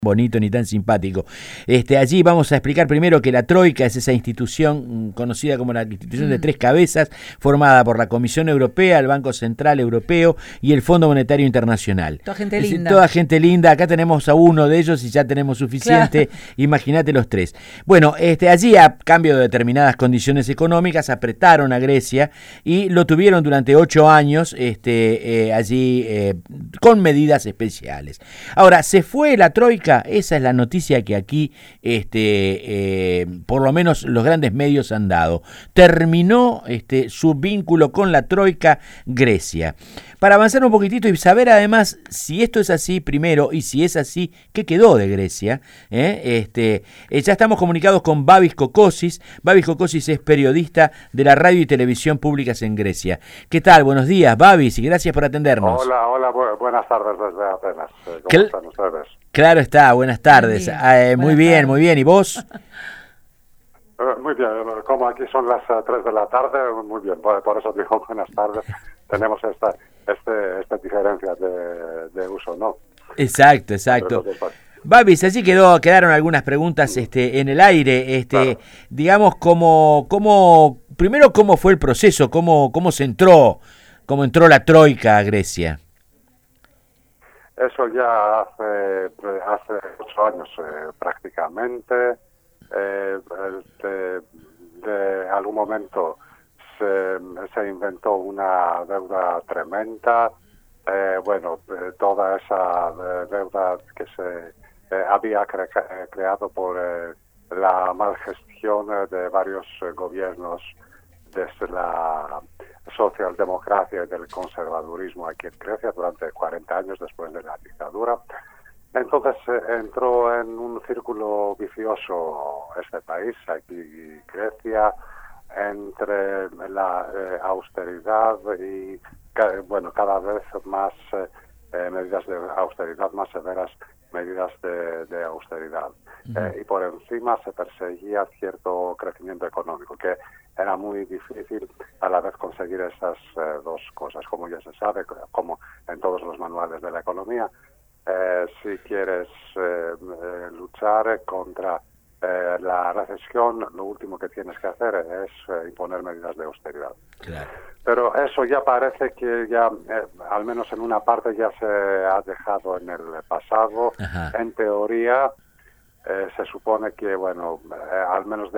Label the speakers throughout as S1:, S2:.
S1: bonito ni tan simpático. Allí vamos a explicar primero que la Troika es esa institución conocida como la institución de tres cabezas, formada por la Comisión Europea, el Banco Central Europeo y el Fondo Monetario Internacional.
S2: Toda gente linda.
S1: Toda gente linda. Acá tenemos a uno de ellos y ya tenemos suficiente. Claro. Imagínate los tres. Bueno, allí a cambio de determinadas condiciones económicas apretaron a Grecia y lo tuvieron durante 8 años allí con medidas especiales. Ahora, se fue la Troika. Esa es la noticia que aquí, por lo menos los grandes medios han dado. Terminó su vínculo con la Troika Grecia. Para avanzar un poquitito y saber además si esto es así primero y si es así, ¿qué quedó de Grecia? Ya estamos comunicados con Babis Kokosis. Babis Kokosis es periodista de la radio y televisión públicas en Grecia. ¿Qué tal? Buenos días, Babis, y gracias por atendernos.
S3: Hola, buenas tardes desde Atenas. ¿Cómo están ustedes?
S1: Claro está, buenas tardes. Muy bien, muy bien. ¿Y vos?
S3: Muy bien, como aquí son las 3 de la tarde, muy bien, por eso digo buenas tardes. Tenemos esta diferencia de uso, ¿no?
S1: Exacto. Babis, así quedaron algunas preguntas en el aire.
S3: Claro.
S1: Digamos, primero, ¿cómo fue el proceso? ¿Cómo entró la Troika a Grecia?
S3: Eso ya hace 8 años prácticamente. De algún momento se inventó una deuda tremenda. Toda esa deuda que se había creado por la malgestión de varios gobiernos desde la socialdemocracia y del conservadurismo aquí en Grecia durante 40 años después de la dictadura. Entonces entró en un círculo vicioso este país, aquí Grecia, entre la austeridad y cada vez más medidas de austeridad, más severas medidas de austeridad. Y por encima se perseguía cierto crecimiento económico, que era muy difícil a la vez conseguir esas dos cosas. Como ya se sabe, como en todos los manuales de la economía, si quieres luchar contra la recesión, lo último que tienes que hacer es imponer medidas de austeridad.
S1: Claro.
S3: Pero eso ya parece que ya, al menos en una parte, ya se ha dejado en el pasado.
S1: Ajá.
S3: En teoría, se supone que, al menos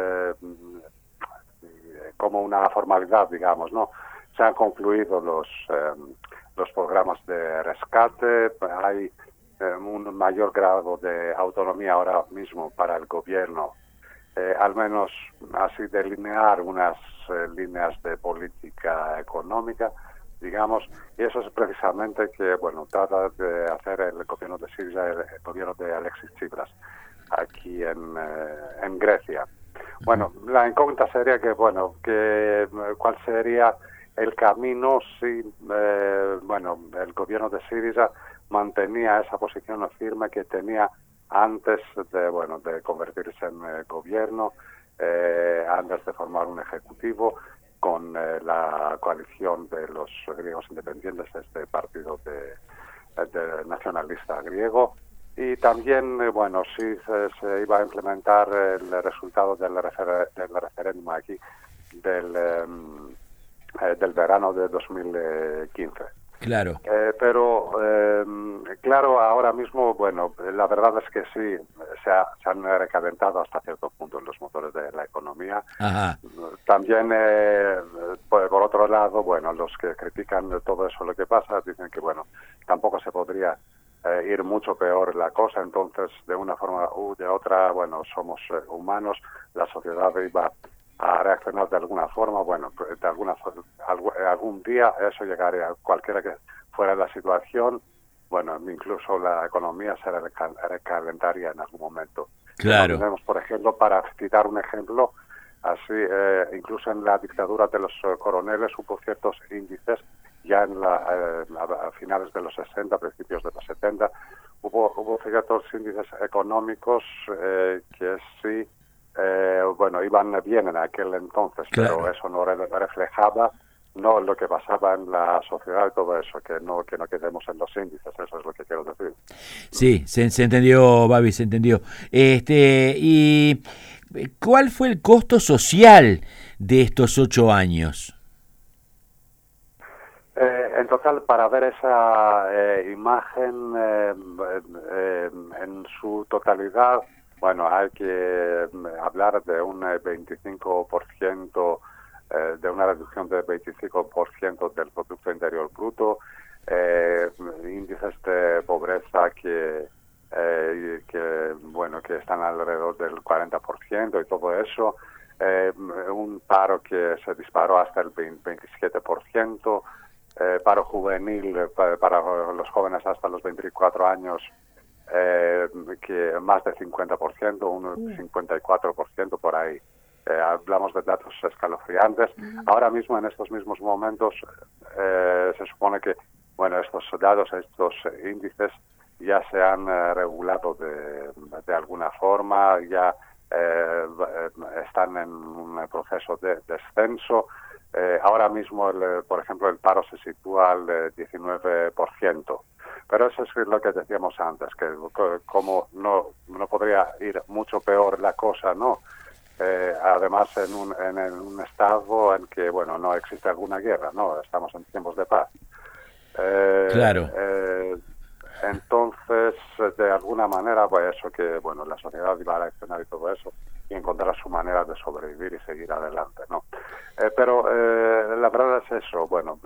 S3: como una formalidad, digamos, ¿no? Se han concluido los programas de rescate. Hay un mayor grado de autonomía ahora mismo para el gobierno, al menos así delinear unas líneas de política económica, digamos, y eso es precisamente que, trata de hacer el gobierno de Siria, el gobierno de Alexis Tsipras, aquí en Grecia. Bueno, la incógnita sería cuál sería el camino si, el gobierno de Siria mantenía esa posición firme que tenía antes de convertirse en gobierno, antes de formar un ejecutivo con la coalición de los griegos independientes, este partido de nacionalista griego. Y también, si se iba a implementar el resultado del referéndum aquí del verano de 2015.
S1: Claro.
S3: Claro, ahora mismo, la verdad es que sí, se han recalentado hasta cierto punto los motores de la economía.
S1: Ajá.
S3: También, por otro lado, los que critican todo eso lo que pasa, dicen que, tampoco se podría ir mucho peor la cosa. Entonces, de una forma u de otra, somos humanos, la sociedad iba a reaccionar de alguna forma, algún día eso llegaría, cualquiera que fuera la situación, incluso la economía se recalentaría en algún momento.
S1: Claro.
S3: Tenemos, por ejemplo, para citar un ejemplo, así, incluso en la dictadura de los coroneles hubo ciertos índices, ya a finales de los 60, principios de los 70, hubo ciertos índices económicos que sí, iban bien en aquel entonces,
S1: claro,
S3: pero eso no reflejaba no lo que pasaba en la sociedad y todo eso, que no quedemos en los índices, eso es lo que quiero decir.
S1: Sí, se entendió, Babi, se entendió. ¿Y cuál fue el costo social de estos 8 años?
S3: En total, para ver esa imagen en su totalidad, bueno, hay que hablar de un 25%, de una reducción del 25% del Producto Interior Bruto, índices de pobreza que están alrededor del 40% y todo eso, un paro que se disparó hasta el 27%, paro juvenil para los jóvenes hasta los 24 años, que más de 50%, un 54% por ahí. Hablamos de datos escalofriantes. Ahora mismo, en estos mismos momentos, se supone que, bueno, estos datos, estos índices ya se han regulado de alguna forma, ya están en un proceso de descenso. Ahora mismo, por ejemplo, el paro se sitúa al 19%. Pero eso es lo que decíamos antes, que como no podría ir mucho peor la cosa, ¿no? Además, en un estado en que, bueno, no existe alguna guerra, ¿no? Estamos en tiempos de paz.
S1: Claro.
S3: Entonces, de alguna manera, pues eso que, bueno, la sociedad va a reaccionar y todo eso, y encontrar su manera de sobrevivir y seguir adelante, ¿no? Pero la verdad es eso, bueno,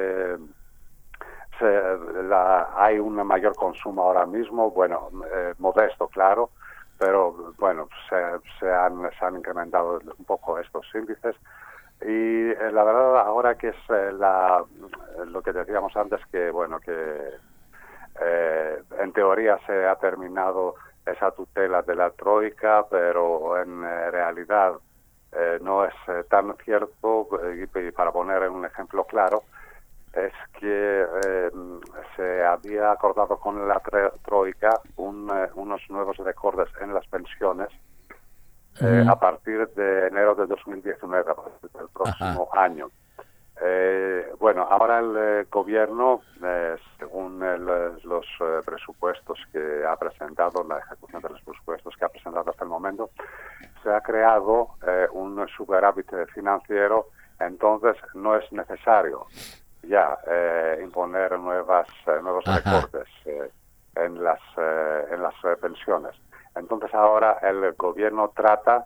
S3: hay un mayor consumo ahora mismo, bueno, modesto, claro, pero bueno, se han incrementado un poco estos índices. Y la verdad ahora que es lo que decíamos antes, que bueno, que en teoría se ha terminado esa tutela de la Troika, pero en realidad no es tan cierto. Y para poner un ejemplo claro, es que se había acordado con la Troika unos nuevos recortes en las pensiones a partir de enero de 2019, a partir del próximo año. Bueno, ahora el gobierno, según los presupuestos que ha presentado, la ejecución de los presupuestos que ha presentado hasta el momento, se ha creado un superávit financiero, entonces no es necesario ya imponer nuevos recortes en las pensiones. Entonces ahora el gobierno trata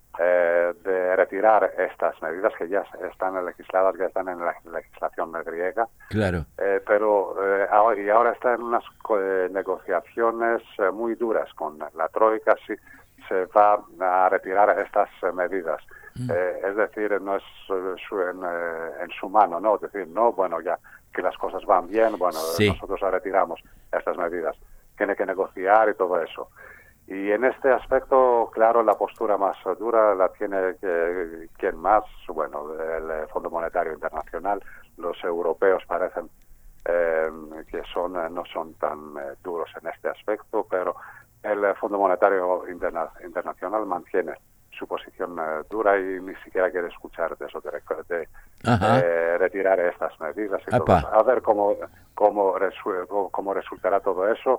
S3: de retirar estas medidas que ya están legisladas, ya están en la legislación griega.
S1: Claro.
S3: Pero ahora está en unas negociaciones muy duras con la Troika, si se va a retirar estas medidas. Es decir, no es en su mano, ¿no? Es decir, no, bueno, ya que las cosas van bien, bueno, sí, nosotros retiramos estas medidas. Tiene que negociar y todo eso. Y en este aspecto, claro, la postura más dura la tiene quien más, bueno, el Fondo Monetario Internacional. Los europeos parecen que no son tan duros en este aspecto, pero el Fondo Monetario Internacional mantiene su posición dura y ni siquiera quiere escuchar de eso, de retirar estas medidas. Y todo. A ver cómo resultará todo eso.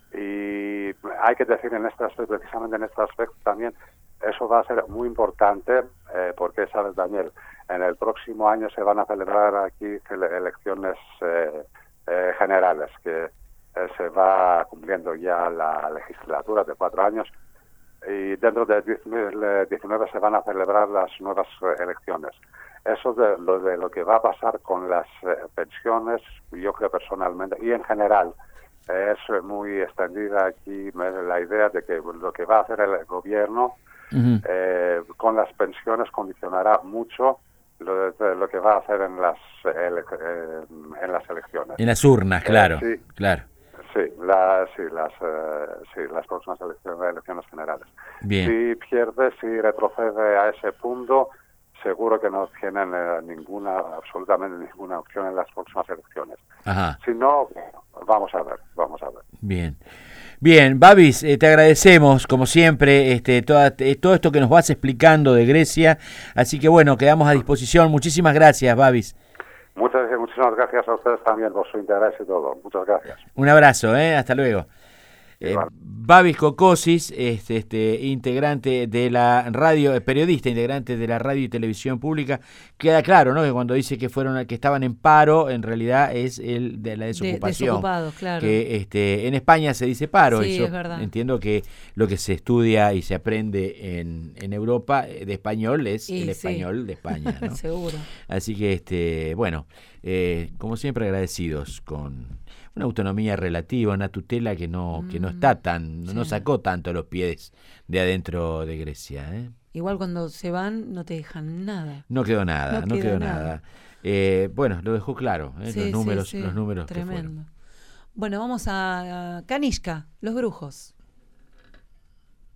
S3: Y hay que decir en este aspecto, precisamente en este aspecto también, eso va a ser muy importante porque, sabes, Daniel, en el próximo año se van a celebrar aquí elecciones generales, que se va cumpliendo ya la legislatura de 4 años, y dentro de 2019 se van a celebrar las nuevas elecciones. Eso de lo que va a pasar con las pensiones, yo creo personalmente, y en general, es muy extendida aquí la idea de que lo que va a hacer el gobierno con las pensiones condicionará mucho lo que va a hacer en las elecciones.
S1: En las urnas, claro.
S3: Sí,
S1: claro.
S3: Sí, las próximas elecciones generales.
S1: Bien.
S3: Si pierde, si retrocede a ese punto, seguro que no tienen absolutamente ninguna opción en las próximas elecciones.
S1: Ajá.
S3: Si no, vamos a ver.
S1: Bien, Babis, te agradecemos, como siempre, todo esto que nos vas explicando de Grecia, así que bueno, quedamos a disposición. Muchísimas gracias, Babis.
S3: Muchísimas gracias a ustedes también por su interés y todo. Muchas gracias.
S1: Un abrazo, hasta luego.
S3: Igual.
S1: Babis Cocosis, integrante de la radio, periodista, integrante de la radio y televisión pública. Queda claro, ¿no?, que cuando dice que estaban en paro, en realidad es el de la desocupación.
S2: Desocupados, claro.
S1: Que en España se dice paro.
S2: Sí,
S1: eso
S2: es verdad.
S1: entiendo que lo que se estudia y se aprende en Europa de español es el español de España, ¿no?
S2: Seguro.
S1: Así que, bueno, como siempre agradecidos con una autonomía relativa, una tutela que no está no sacó tanto los pies de adentro de Grecia.
S2: Igual cuando se van no te dejan nada.
S1: No quedó nada. Bueno, lo dejó claro, los números
S2: tremendo.
S1: que fueron.
S2: Bueno, vamos a Kanishka, los brujos.